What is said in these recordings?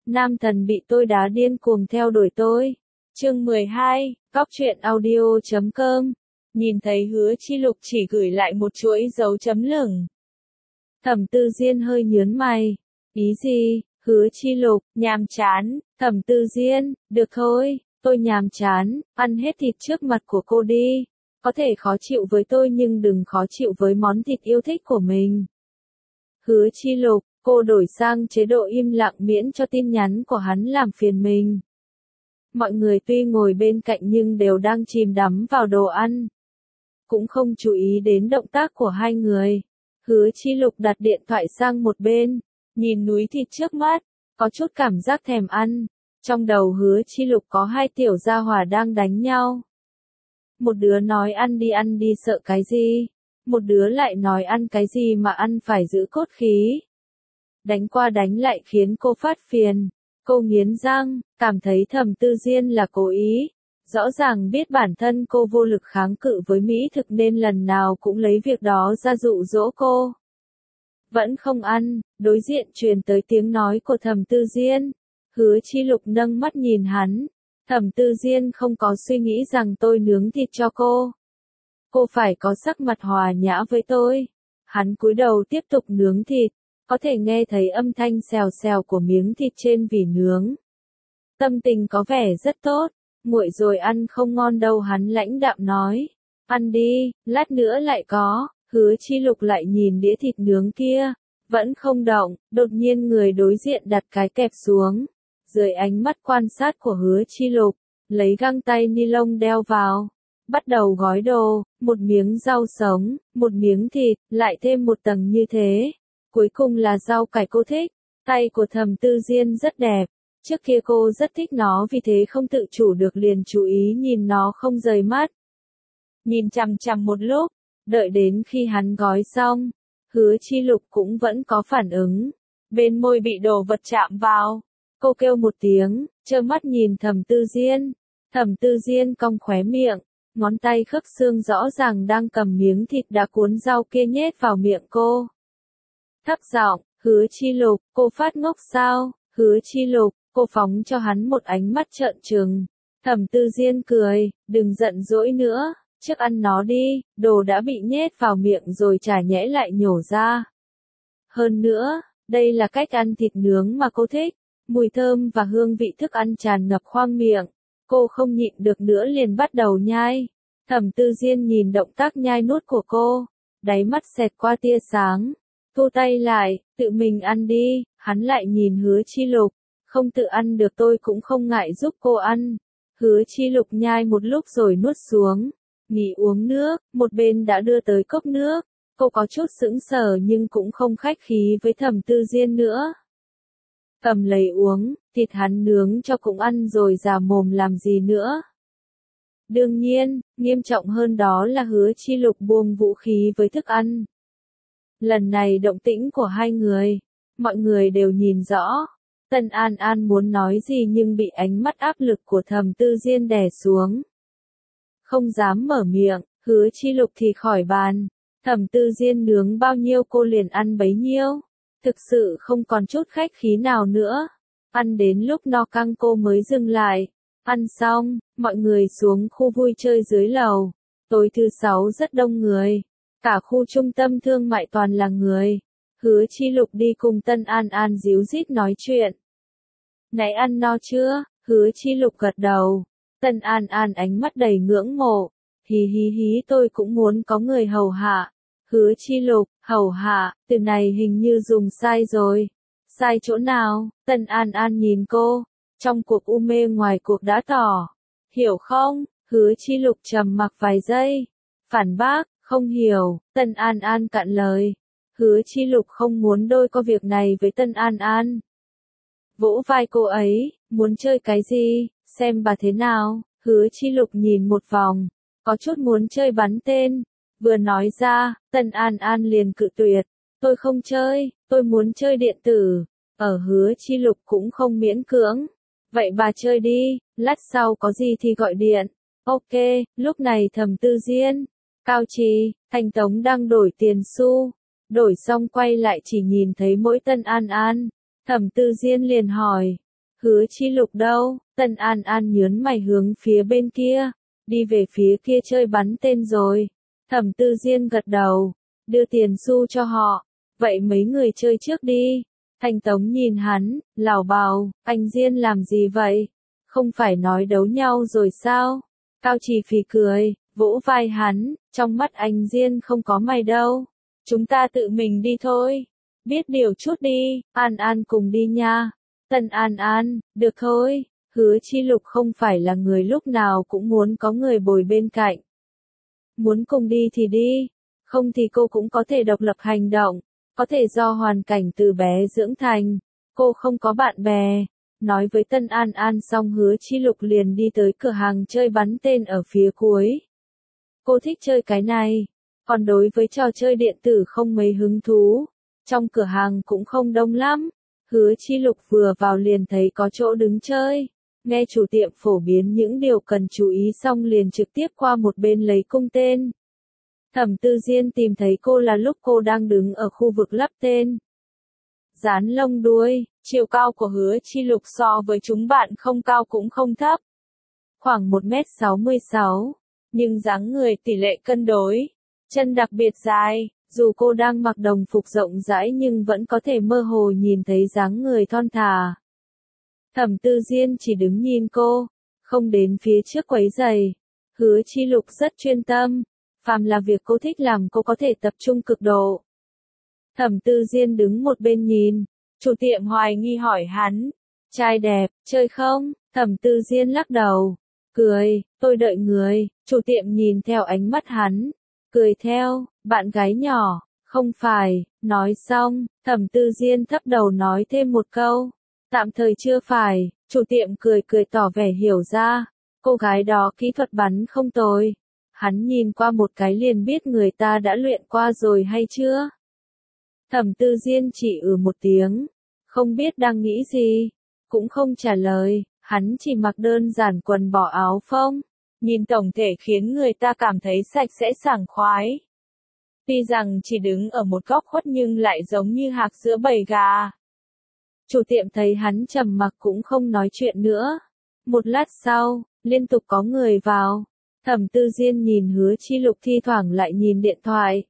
Nam thần bị tôi đá điên cuồng theo đuổi tôi. Chương 12, Cóc truyện audio.com. Nhìn thấy Hứa Chi Lục chỉ gửi lại một chuỗi dấu chấm lửng. Thẩm Tư Diên hơi nhướng mày. Ý gì? Hứa Chi Lục, nhàm chán. Thẩm Tư Diên, được thôi, tôi nhàm chán, ăn hết thịt trước mặt của cô đi. Có thể khó chịu với tôi nhưng đừng khó chịu với món thịt yêu thích của mình. Hứa Chi Lục, cô đổi sang chế độ im lặng miễn cho tin nhắn của hắn làm phiền mình. Mọi người tuy ngồi bên cạnh nhưng đều đang chìm đắm vào đồ ăn. Cũng không chú ý đến động tác của hai người. Hứa Chi Lục đặt điện thoại sang một bên, nhìn núi thịt trước mắt, có chút cảm giác thèm ăn. Trong đầu Hứa Chi Lục có hai tiểu gia hỏa đang đánh nhau. Một đứa nói ăn đi sợ cái gì, một đứa lại nói ăn cái gì mà ăn phải giữ cốt khí. Đánh qua đánh lại khiến cô phát phiền, cô nghiến răng, cảm thấy Thẩm Tư Diên là cố ý. Rõ ràng biết bản thân cô vô lực kháng cự với mỹ thực nên lần nào cũng lấy việc đó ra dụ dỗ cô. Vẫn không ăn, đối diện truyền tới tiếng nói của Thẩm Tư Diên. Hứa Chi Lục nâng mắt nhìn hắn. Thẩm Tư Diên không có suy nghĩ rằng tôi nướng thịt cho cô. Cô phải có sắc mặt hòa nhã với tôi. Hắn cúi đầu tiếp tục nướng thịt, có thể nghe thấy âm thanh xèo xèo của miếng thịt trên vỉ nướng. Tâm tình có vẻ rất tốt, nguội rồi ăn không ngon đâu, hắn lãnh đạm nói. Ăn đi, lát nữa lại có. Hứa Chi Lục lại nhìn đĩa thịt nướng kia, vẫn không động, đột nhiên người đối diện đặt cái kẹp xuống. Dưới ánh mắt quan sát của Hứa Chi Lục, lấy găng tay ni lông đeo vào, bắt đầu gói đồ, một miếng rau sống, một miếng thịt, lại thêm một tầng như thế. Cuối cùng là rau cải cô thích. Tay của Thẩm Tư Diên rất đẹp, trước kia cô rất thích nó vì thế không tự chủ được liền chú ý nhìn nó không rời mắt. Nhìn chằm chằm một lúc, đợi đến khi hắn gói xong, Hứa Chi Lục cũng vẫn có phản ứng. Bên môi bị đồ vật chạm vào. Cô kêu một tiếng, trơ mắt nhìn Thẩm Tư Diên. Thẩm Tư Diên cong khóe miệng, ngón tay khớp xương rõ ràng đang cầm miếng thịt đã cuốn rau kia nhét vào miệng cô. Thấp giọng, Hứa Chi Lục, cô phát ngốc sao? Hứa Chi Lục, cô phóng cho hắn một ánh mắt trợn trừng. Thẩm Tư Diên cười, đừng giận dỗi nữa, trước ăn nó đi, đồ đã bị nhét vào miệng rồi chả nhẽ lại nhổ ra. Hơn nữa, đây là cách ăn thịt nướng mà cô thích. Mùi thơm và hương vị thức ăn tràn ngập khoang miệng. Cô không nhịn được nữa liền bắt đầu nhai. Thẩm Tư Diên nhìn động tác nhai nuốt của cô, đáy mắt xẹt qua tia sáng. Thu tay lại, tự mình ăn đi. Hắn lại nhìn Hứa Chi Lục, không tự ăn được tôi cũng không ngại giúp cô ăn. Hứa Chi Lục nhai một lúc rồi nuốt xuống, nghỉ uống nước, một bên đã đưa tới cốc nước. Cô có chút sững sờ nhưng cũng không khách khí với Thẩm Tư Diên nữa. Cầm lấy uống, thịt hắn nướng cho cũng ăn rồi già mồm làm gì nữa. Đương nhiên, nghiêm trọng hơn đó là Hứa Chi Lục buông vũ khí với thức ăn. Lần này động tĩnh của hai người, mọi người đều nhìn rõ. Tân An An muốn nói gì nhưng bị ánh mắt áp lực của Thẩm Tư Diên đè xuống. Không dám mở miệng, Hứa Chi Lục thì khỏi bàn. Thẩm Tư Diên nướng bao nhiêu cô liền ăn bấy nhiêu. Thực sự không còn chút khách khí nào nữa. Ăn đến lúc no căng cô mới dừng lại. Ăn xong, mọi người xuống khu vui chơi dưới lầu. Tối thứ sáu rất đông người. Cả khu trung tâm thương mại toàn là người. Hứa Chi Lục đi cùng Tân An An díu dít nói chuyện. Nãy ăn no chưa? Hứa Chi Lục gật đầu. Tân An An ánh mắt đầy ngưỡng mộ. Hí hí hí, tôi cũng muốn có người hầu hạ. Hứa Chi Lục, hầu hạ, từ này hình như dùng sai rồi. Sai chỗ nào? Tân An An nhìn cô, trong cuộc u mê ngoài cuộc đã tỏ. Hiểu không? Hứa Chi Lục trầm mặc vài giây. Phản bác, không hiểu. Tân An An cạn lời. Hứa Chi Lục không muốn đôi co việc này với Tân An An. Vỗ vai cô ấy, muốn chơi cái gì, xem bà thế nào. Hứa Chi Lục nhìn một vòng, có chút muốn chơi bắn tên. Vừa nói ra, Tân An An liền cự tuyệt. Tôi không chơi, tôi muốn chơi điện tử. Ở Hứa Chi Lục cũng không miễn cưỡng. Vậy bà chơi đi, lát sau có gì thì gọi điện. Ok, lúc này Thẩm Tư Diên, Cao Trì, Thanh Tống đang đổi tiền xu. Đổi xong quay lại chỉ nhìn thấy mỗi Tân An An. Thẩm Tư Diên liền hỏi, Hứa Chi Lục đâu? Tân An An nhớn mày hướng phía bên kia, đi về phía kia chơi bắn tên rồi. Thẩm Tư Diên gật đầu, đưa tiền xu cho họ, vậy mấy người chơi trước đi. Thanh Tống nhìn hắn, lảo bảo, anh Diên làm gì vậy? Không phải nói đấu nhau rồi sao? Cao Chỉ Phì cười, vỗ vai hắn, trong mắt anh Diên không có mày đâu. Chúng ta tự mình đi thôi. Biết điều chút đi, An An cùng đi nha. Tân An An, được thôi. Hứa Chi Lục không phải là người lúc nào cũng muốn có người bồi bên cạnh. Muốn cùng đi thì đi, không thì cô cũng có thể độc lập hành động, có thể do hoàn cảnh từ bé dưỡng thành. Cô không có bạn bè. Nói với Tân An An xong Hứa Chi Lục liền đi tới cửa hàng chơi bắn tên ở phía cuối. Cô thích chơi cái này, còn đối với trò chơi điện tử không mấy hứng thú. Trong cửa hàng cũng không đông lắm. Hứa Chi Lục vừa vào liền thấy có chỗ đứng chơi. Nghe chủ tiệm phổ biến những điều cần chú ý xong liền trực tiếp qua một bên lấy cung tên. Thẩm Tư Diên tìm thấy cô là lúc cô đang đứng ở khu vực lắp tên. Dán lông đuôi, chiều cao của Hứa Chi Lục so với chúng bạn không cao cũng không thấp. Khoảng 1m66, nhưng dáng người tỷ lệ cân đối, chân đặc biệt dài, dù cô đang mặc đồng phục rộng rãi nhưng vẫn có thể mơ hồ nhìn thấy dáng người thon thả. Thẩm Tư Diên chỉ đứng nhìn cô, không đến phía trước quấy giày. Hứa Chi Lục rất chuyên tâm, phàm là việc cô thích làm cô có thể tập trung cực độ. Thẩm Tư Diên đứng một bên nhìn, chủ tiệm hoài nghi hỏi hắn, trai đẹp, chơi không? Thẩm Tư Diên lắc đầu, cười, tôi đợi người. Chủ tiệm nhìn theo ánh mắt hắn, cười theo, bạn gái nhỏ, không phải. Nói xong, Thẩm Tư Diên thấp đầu nói thêm một câu, tạm thời chưa phải. Chủ tiệm cười cười tỏ vẻ hiểu ra, cô gái đó kỹ thuật bắn không tồi. Hắn nhìn qua một cái liền biết người ta đã luyện qua rồi hay chưa. Thẩm Tư Diên chỉ một tiếng, không biết đang nghĩ gì, cũng không trả lời, hắn chỉ mặc đơn giản quần bỏ áo phông, nhìn tổng thể khiến người ta cảm thấy sạch sẽ sảng khoái. Tuy rằng chỉ đứng ở một góc khuất nhưng lại giống như hạc giữa bầy gà. Chủ tiệm thấy hắn trầm mặc cũng không nói chuyện nữa. Một lát sau, liên tục có người vào. Thẩm Tư Diên nhìn Hứa Chi Lục thi thoảng lại nhìn điện thoại.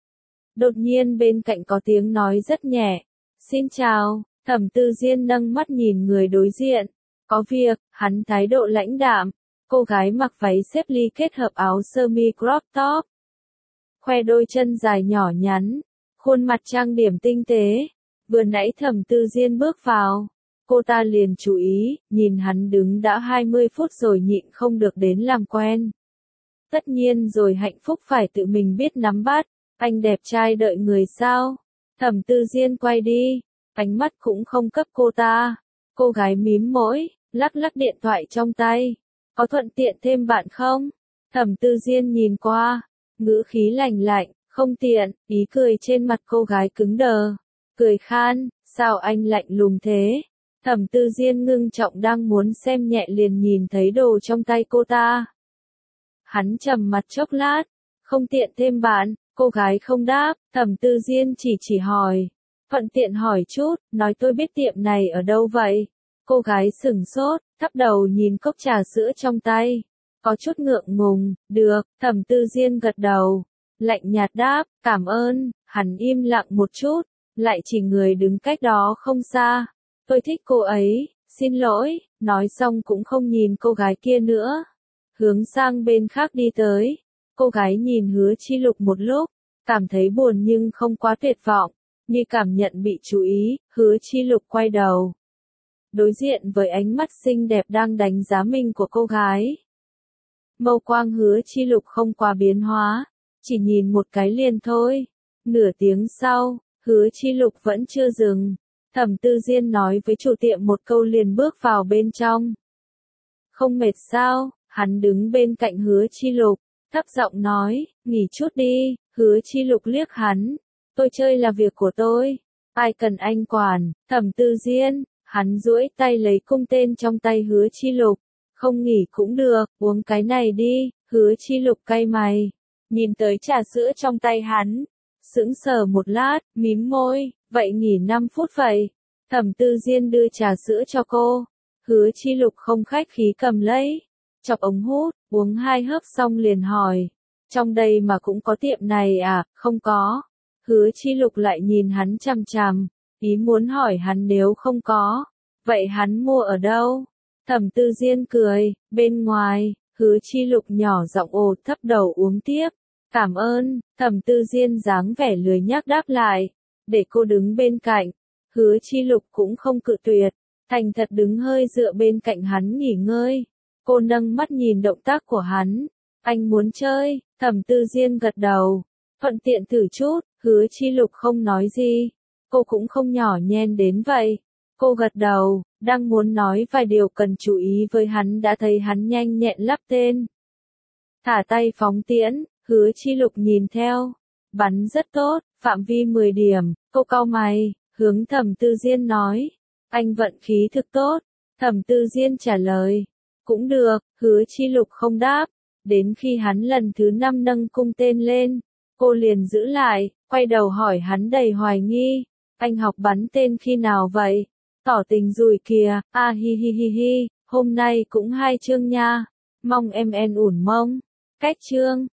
Đột nhiên bên cạnh có tiếng nói rất nhẹ. Xin chào. Thẩm Tư Diên nâng mắt nhìn người đối diện. Có việc, hắn thái độ lãnh đạm. Cô gái mặc váy xếp ly kết hợp áo sơ mi crop top. Khoe đôi chân dài nhỏ nhắn. Khuôn mặt trang điểm tinh tế. Vừa nãy Thẩm Tư Diên bước vào. Cô ta liền chú ý, nhìn hắn đứng đã 20 phút rồi nhịn không được đến làm quen. Tất nhiên rồi hạnh phúc phải tự mình biết nắm bắt. Anh đẹp trai đợi người sao? Thẩm Tư Diên quay đi, ánh mắt cũng không cấp cô ta. Cô gái mím môi, lắc lắc điện thoại trong tay. Có thuận tiện thêm bạn không? Thẩm Tư Diên nhìn qua, ngữ khí lạnh lạnh, không tiện, ý cười trên mặt cô gái cứng đờ. Cười khan, sao anh lạnh lùng thế? Thẩm Tư Diên ngưng trọng đang muốn xem nhẹ liền nhìn thấy đồ trong tay cô ta. Hắn trầm mặt chốc lát, không tiện thêm bạn. Cô gái không đáp, Thẩm Tư Diên chỉ hỏi. Thuận tiện hỏi chút, nói tôi biết tiệm này ở đâu vậy? Cô gái sửng sốt, thấp đầu nhìn cốc trà sữa trong tay. Có chút ngượng ngùng, được, Thẩm Tư Diên gật đầu. Lạnh nhạt đáp, cảm ơn, hắn im lặng một chút, lại chỉ người đứng cách đó không xa. Tôi thích cô ấy, xin lỗi, nói xong cũng không nhìn cô gái kia nữa. Hướng sang bên khác đi tới. Cô gái nhìn Hứa Chi Lục một lúc, cảm thấy buồn nhưng không quá tuyệt vọng, như cảm nhận bị chú ý, Hứa Chi Lục quay đầu. Đối diện với ánh mắt xinh đẹp đang đánh giá mình của cô gái. Mâu quang Hứa Chi Lục không quá biến hóa, chỉ nhìn một cái liền thôi. Nửa tiếng sau, Hứa Chi Lục vẫn chưa dừng. Thẩm Tư Diên nói với chủ tiệm một câu liền bước vào bên trong. Không mệt sao? Hắn đứng bên cạnh Hứa Chi Lục, thấp giọng nói, nghỉ chút đi. Hứa Chi Lục liếc hắn, tôi chơi là việc của tôi, ai cần anh quản. Thẩm Tư Diên, hắn duỗi tay lấy cung tên trong tay Hứa Chi Lục, không nghỉ cũng được, uống cái này đi. Hứa Chi Lục cay mày, nhìn tới trà sữa trong tay hắn, sững sờ một lát, mím môi, vậy nghỉ 5 phút vậy. Thẩm Tư Diên đưa trà sữa cho cô, Hứa Chi Lục không khách khí cầm lấy, chọc ống hút, uống 2 hớp xong liền hỏi, trong đây mà cũng có tiệm này à? Không có. Hứa Chi Lục lại nhìn hắn chằm chằm, ý muốn hỏi hắn nếu không có, vậy hắn mua ở đâu? Thẩm Tư Diên cười, bên ngoài. Hứa Chi Lục nhỏ giọng ồ thấp đầu uống tiếp. Cảm ơn. Thẩm Tư Diên dáng vẻ lười nhác đáp lại, để cô đứng bên cạnh. Hứa Chi Lục cũng không cự tuyệt, thành thật đứng hơi dựa bên cạnh hắn nghỉ ngơi. Cô nâng mắt nhìn động tác của hắn. Anh muốn chơi? Thẩm Tư Diên gật đầu. Thuận tiện thử chút. Hứa Chi Lục không nói gì. Cô cũng không nhỏ nhen đến vậy. Cô gật đầu, đang muốn nói vài điều cần chú ý với hắn đã thấy hắn nhanh nhẹn lắp tên. Thả tay phóng tiễn, Hứa Chi Lục nhìn theo. Bắn rất tốt, phạm vi 10 điểm, cô cau mày, hướng Thẩm Tư Diên nói. Anh vận khí thực tốt. Thẩm Tư Diên trả lời. Cũng được. Hứa Chi Lục không đáp. Đến khi hắn lần thứ 5 nâng cung tên lên, cô liền giữ lại, quay đầu hỏi hắn đầy hoài nghi. Anh học bắn tên khi nào vậy? Tỏ tình rồi kìa, a hi hi hi hi, hôm nay cũng 2 chương nha. Mong em en ủn mông. Cách chương.